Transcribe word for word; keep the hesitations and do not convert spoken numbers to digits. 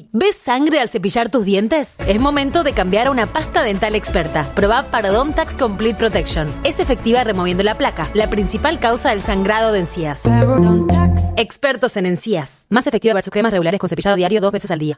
¿Ves sangre al cepillar tus dientes? Es momento de cambiar a una pasta dental experta. Probá Parodontax Complete Protection. Es efectiva removiendo la placa, la principal causa del sangrado de encías. Expertos en encías. Más efectiva versus cremas regulares con cepillado diario dos veces al día.